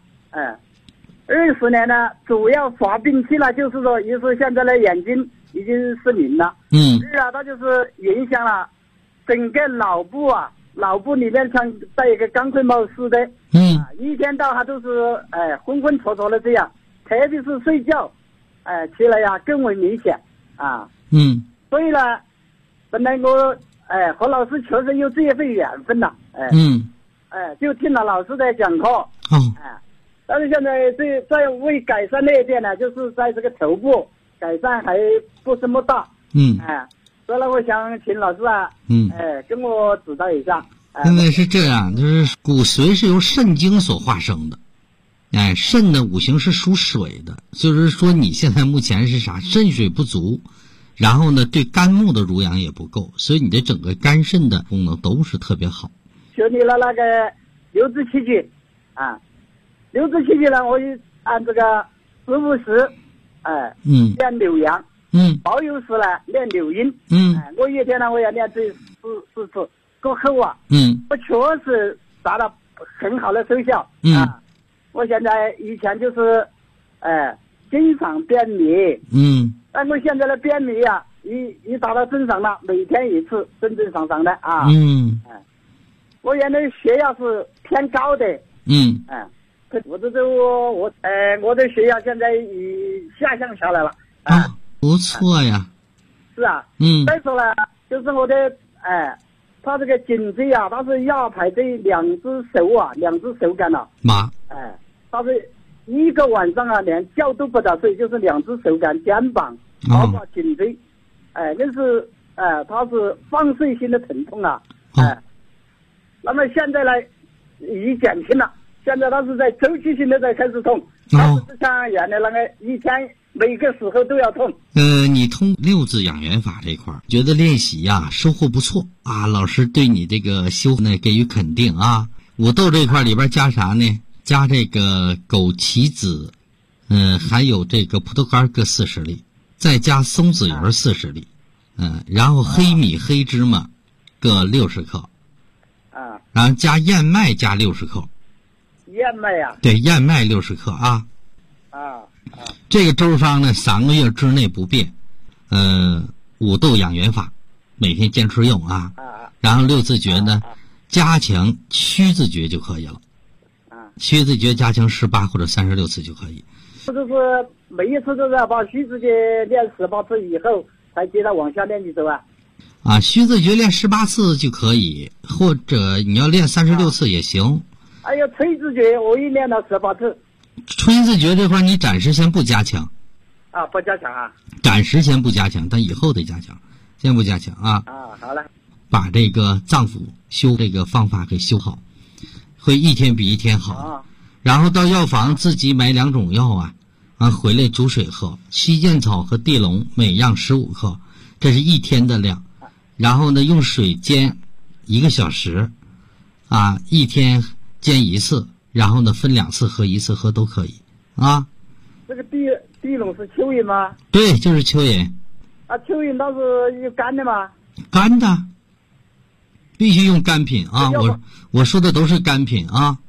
Speaker 15: ，20年呢，主要发病期呢，就是说，一是现在的眼睛已经失明了，他就是影响了整个脑部里面像戴一个钢盔帽似的，一天到晚都是昏昏戳戳的这样，特别是睡觉，起来呀更为明显啊，所以呢，本来我和老师确实有这一份缘分了，就听了老师的讲课，但是现在在为改善那一点呢，就是在这个头部改善还不是那么大，所以呢，我想请老师啊，跟我指导一下。
Speaker 5: 现在是这样，就是骨髓是由肾经所化生的，肾的五行是属水的，就是说你现在目前是啥？肾水不足，然后呢，对肝木的濡养也不够，所以你的整个肝肾的功能都是特别好。
Speaker 15: 学你了那个六字七句啊，六字七句呢，我按这个15时，练柳阳，保有时呢练柳阴，我一天呢我要练这四次，过后啊，我确实达到很好的收效，我现在以前就是经常便秘，但我现在的便秘啊，已达到正常了，每天一次，正正常常的啊，我原来血压是偏高的，我的血压现在已下降下来了，
Speaker 5: 不错呀，
Speaker 15: 是啊，再说呢，就是我的他这个颈椎啊，他是压迫这两只手感了，他是一个晚上啊连觉都不得睡，就是两只手感、肩膀，包括颈椎，那是他是放射性的疼痛啊，那么现在呢已减轻了，现在他是在周期性的在开始痛，他不是像原来那个一天每个时候都要痛。
Speaker 5: 你通六字养元法这块觉得练习呀收获不错啊，老师对你这个修呢给予肯定啊。五豆这块里边加啥呢？加这个枸杞子，还有这个葡萄干各40粒，再加松子油40粒，然后黑米黑芝麻各60克，然后加燕麦加60克。
Speaker 15: 燕麦呀？
Speaker 5: 对，燕麦60克啊。这个周方呢3个月之内不变，五豆养元法每天坚持用啊，然后六字诀呢加强虚字诀就可以了，虚字诀加强18或者36次就可以。
Speaker 15: 就是每一次都是要把虚字诀练18次以后才接着往下练去走啊。
Speaker 5: 虚字诀练18次就可以，或者你要练36次也行。
Speaker 15: 还有吹字诀我也练了18次。
Speaker 5: 吹字诀这块你暂时先不加强
Speaker 15: 不加强啊，
Speaker 5: 暂时先不加强，但以后得加强，先不加强啊。
Speaker 15: 好了，
Speaker 5: 把这个脏腑修这个方法给修好，会一天比一天好。然后到药房自己买2种药回来煮水喝，西涧草和地龙每样15克，这是一天的量。然后呢用水煎1个小时一天煎1次，然后呢分2次喝，1次喝都可以
Speaker 15: 这个地龙是蚯蚓吗？
Speaker 5: 对，就是蚯蚓。
Speaker 15: 蚯蚓倒是有干的吗？
Speaker 5: 干的，必须用干品我说的都是干品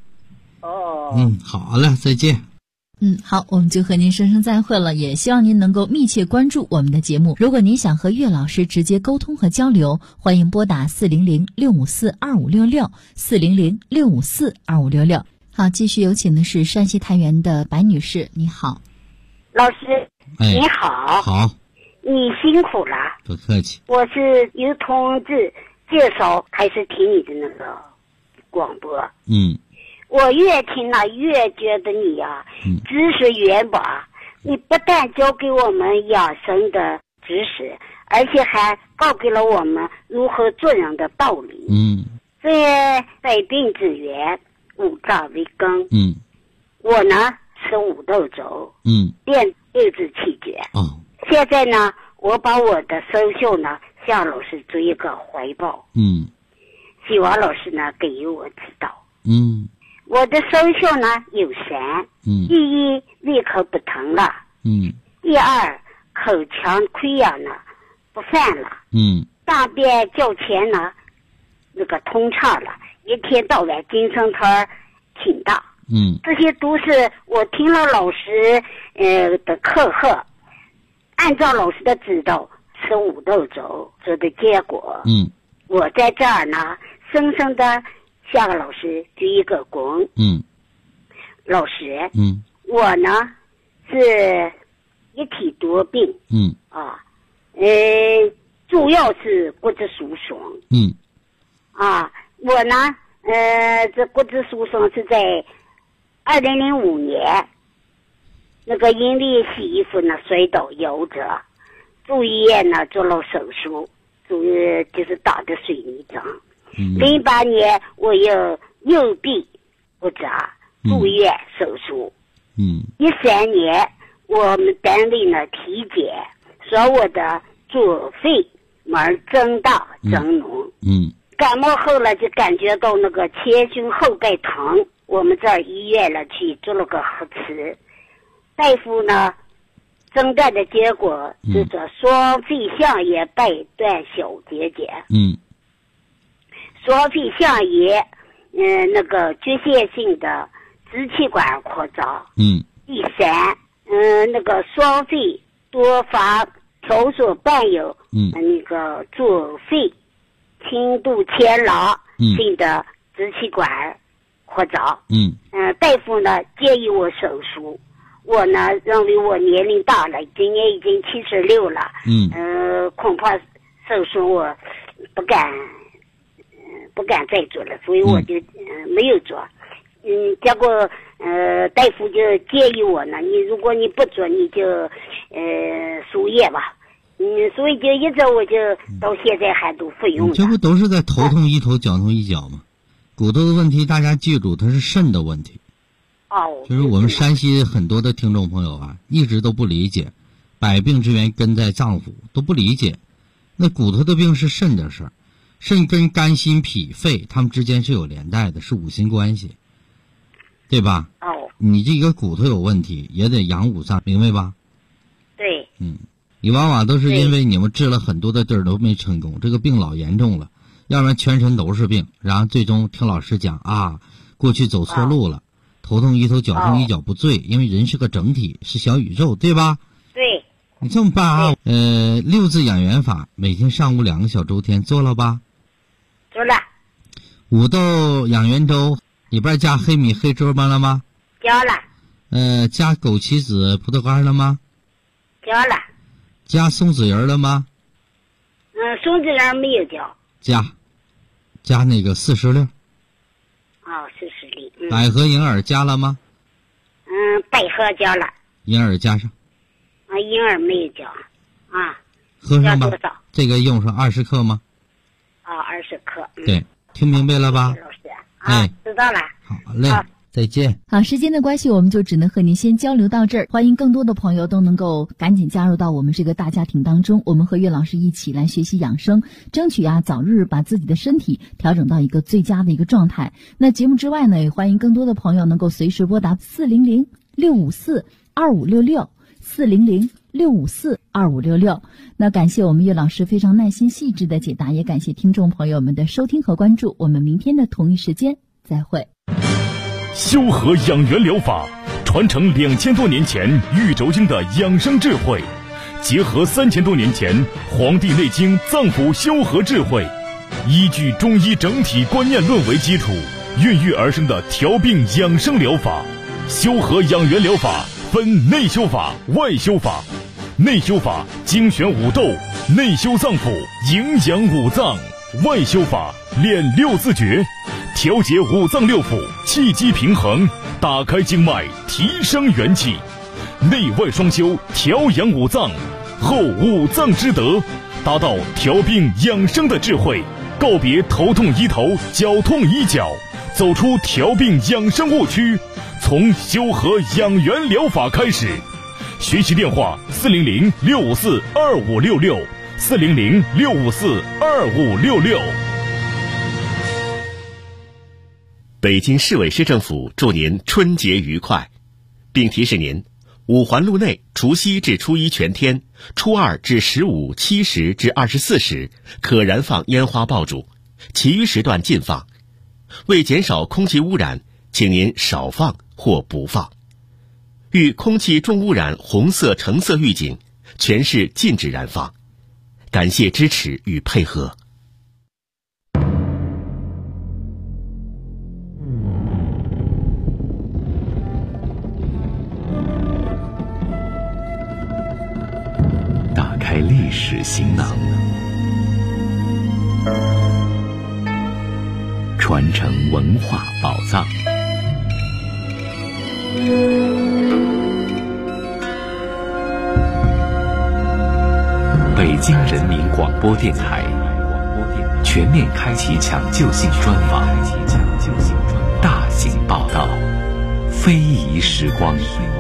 Speaker 5: 好了，再见。
Speaker 4: 好，我们就和您说声再会了，也希望您能够密切关注我们的节目。如果您想和岳老师直接沟通和交流，欢迎拨打400-654-2566 400-654-2566。好，继续有请的是山西太原的白女士，你好。
Speaker 16: 老师，你好。
Speaker 5: 好。
Speaker 16: 你辛苦了。
Speaker 5: 不客气。
Speaker 16: 我是由同志介绍开始听你的那个广播。我越听了越觉得你知识渊博，你不但教给我们养生的知识，而且还告给了我们如何做人的道理。这百病之源，五脏为根。我呢是五豆粥，练六字气诀。现在呢，我把我的收效呢向老师做一个汇报。希望老师呢给予我指导。我的收效呢有3，第一，胃口不疼了，第二，口腔溃疡呢不犯了， 大便较前呢，那个通畅了，一天到晚精神头挺大。这些都是我听了老师的课后，按照老师的指导吃五豆粥做的结果。我在这儿呢，深深的向老师鞠一个躬。老师，我呢是一体多病。主要是骨质疏松。我呢，这骨质疏松是在2005年，那个因为洗衣服呢摔倒夭折，住医院呢做了手术，就是打的水泥针。08年我有右臂骨折，住院手术。13年我们单位呢体检，说我的左肺门增大增脓。感冒后了就感觉到那个前胸后背疼，我们这儿医院了去做了个核磁，大夫呢诊断的结果是说双肺相叶败断小结节。双肺相叶那个局限性的支气管扩张。第三，那个双肺多发条索伴有那个左肺轻度牵拉性的支气管扩张。大夫呢建议我手术，我呢认为我年龄大了，今年已经76了。恐怕手术我不敢再做了，所以我就没有做。结果大夫就建议我呢，如果你不做，你就输液吧。所以就一直我就到现在还都服用。
Speaker 5: 这不都是在头痛医头，脚痛医脚吗？骨头的问题大家记住，它是肾的问题。就是我们山西很多的听众朋友啊，一直都不理解，百病之源根在脏腑，都不理解。那骨头的病是肾的事儿，肾跟肝心脾肺它们之间是有连带的，是五行关系，对吧？你这个骨头有问题，也得养五脏，明白吧？
Speaker 16: 对。
Speaker 5: 你往往都是因为你们治了很多的地儿都没成功，这个病老严重了，要不然全身都是病，然后最终听老师讲过去走错路了，头痛医头，脚痛医脚不对，因为人是个整体，是小宇宙，对吧？
Speaker 16: 对。
Speaker 5: 你这么办6字养元法，每天上午2个小周天做了吧？
Speaker 16: 做了。
Speaker 5: 五豆养元粥里边加黑米黑芝麻了吗？
Speaker 16: 加了。
Speaker 5: 加枸杞子葡萄干了吗？
Speaker 16: 加了。
Speaker 5: 加松子仁了吗？
Speaker 16: 松子仁没有
Speaker 5: 加那个40粒。
Speaker 16: 40粒。
Speaker 5: 百合银耳加了吗？
Speaker 16: 百合加了。
Speaker 5: 银耳加上。
Speaker 16: 银耳没有加。
Speaker 5: 喝上吧。
Speaker 16: 多少？
Speaker 5: 这个用上20克吗
Speaker 16: ？20克。
Speaker 5: 对，听明白了吧？
Speaker 16: 老师。知道了。
Speaker 5: 好嘞。再见。
Speaker 4: 好，时间的关系，我们就只能和您先交流到这儿。欢迎更多的朋友都能够赶紧加入到我们这个大家庭当中，我们和岳老师一起来学习养生，争取早日把自己的身体调整到一个最佳的一个状态。那节目之外呢，也欢迎更多的朋友能够随时拨打400-654-2566，400-654-2566。那感谢我们岳老师非常耐心细致的解答，也感谢听众朋友们的收听和关注。我们明天的同一时间再会。
Speaker 2: 修和养元疗法传承2000多年前玉轴经的养生智慧，结合3000多年前《黄帝内经》脏腑修和智慧，依据中医整体观念论为基础，孕育而生的调病养生疗法。修和养元疗法分内修法、外修法。内修法精选五豆，内修脏腑，营养五脏；外修法练6字诀，调节五脏六腑，气机平衡，打开经脉，提升元气。内外双修，调养五脏，后五脏之德，达到调病养生的智慧。告别头痛医头，脚痛医脚，走出调病养生误区，从修和养元疗法开始。学习电话400-654-2566，400-654-2566。北京市委市政府祝您春节愉快，并提示您，
Speaker 17: 五环路内除夕至初一全天，初二至15、7时至24时可燃放烟花爆竹，其余时段禁放。为减少空气污染，请您少放或不放。遇空气重污染红色、橙色预警，全市禁止燃放。感谢支持与配合。
Speaker 18: 打开历史行囊，传承文化宝藏。北京人民广播电台全面开启抢救性专访，大型报道，非遗时光。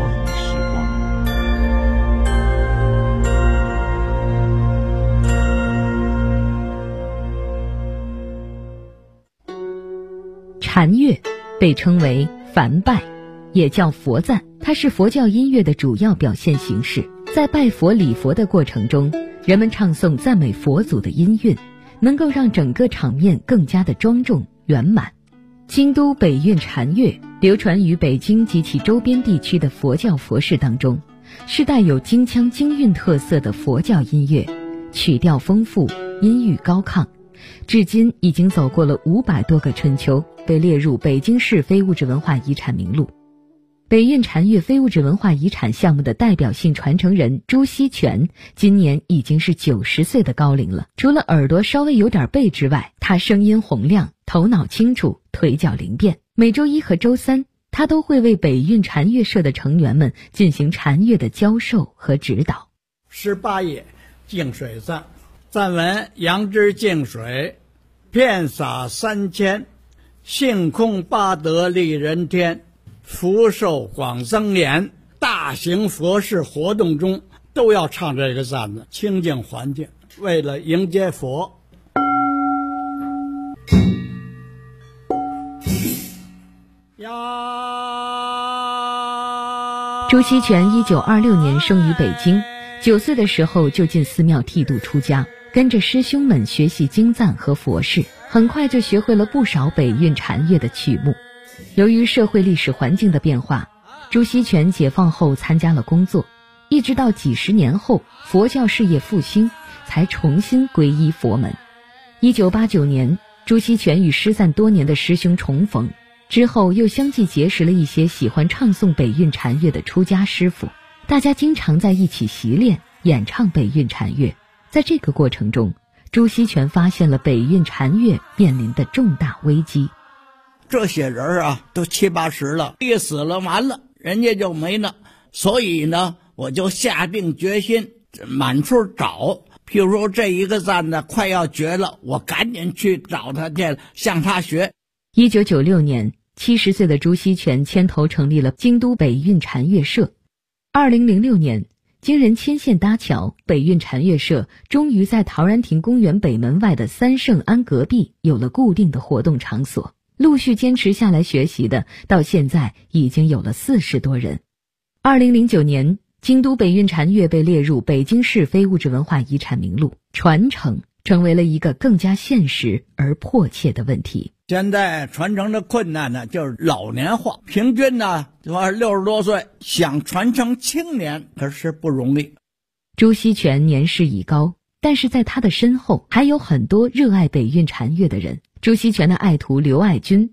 Speaker 19: 禅乐被称为梵拜，也叫佛赞，它是佛教音乐的主要表现形式。在拜佛礼佛的过程中，人们唱诵赞美佛祖的音韵，能够让整个场面更加的庄重圆满。京都北韵禅乐流传于北京及其周边地区的佛教佛事当中，是带有京腔京韵特色的佛教音乐，曲调丰富，音域高亢，至今已经走过了500多个春秋，被列入北京市非物质文化遗产名录。北韵禅乐非物质文化遗产项目的代表性传承人朱锡全今年已经是90岁的高龄了。除了耳朵稍微有点背之外，他声音洪亮，头脑清楚，腿脚灵便。每周一和周三，他都会为北韵禅乐社的成员们进行禅乐的教授和指导。
Speaker 20: 18页净水赞，赞文：杨枝净水，遍洒3000，性空八德利人天，福寿广增延。大型佛事活动中都要唱这个赞子，清净环境，为了迎接佛。
Speaker 19: 朱锡全1926年生于北京，9岁的时候就进寺庙剃度出家，跟着师兄们学习经赞和佛事，很快就学会了不少北韵禅乐的曲目。由于社会历史环境的变化，朱锡全解放后参加了工作，一直到几十年后佛教事业复兴，才重新皈依佛门。1989年，朱锡全与失散多年的师兄重逢，之后又相继结识了一些喜欢唱诵北韵禅乐的出家师傅，大家经常在一起习练演唱北韵禅乐。在这个过程中，朱锡全发现了北韵禅乐面临的重大危机。
Speaker 20: 这些人啊，都70、80了，一死了完了，人家就没了。所以呢，我就下定决心满处找。譬如说这一个赞呢快要绝了，我赶紧去找他去，向他学。
Speaker 19: 1996年，70岁的朱锡全牵头成立了京都北韵禅乐社。2006年，经人牵线搭桥，北韵禅乐社终于在陶然亭公园北门外的三圣庵隔壁有了固定的活动场所。陆续坚持下来学习的，到现在已经有了40多人。2009年，京都北韵禅乐被列入北京市非物质文化遗产名录，传承成为了一个更加现实而迫切的问题。
Speaker 20: 现在传承的困难呢，就是老年化，平均呢60多岁，想传承青年可是不容易。
Speaker 19: 朱锡全年事已高，但是在他的身后还有很多热爱北韵禅乐的人。朱锡全的爱徒刘爱军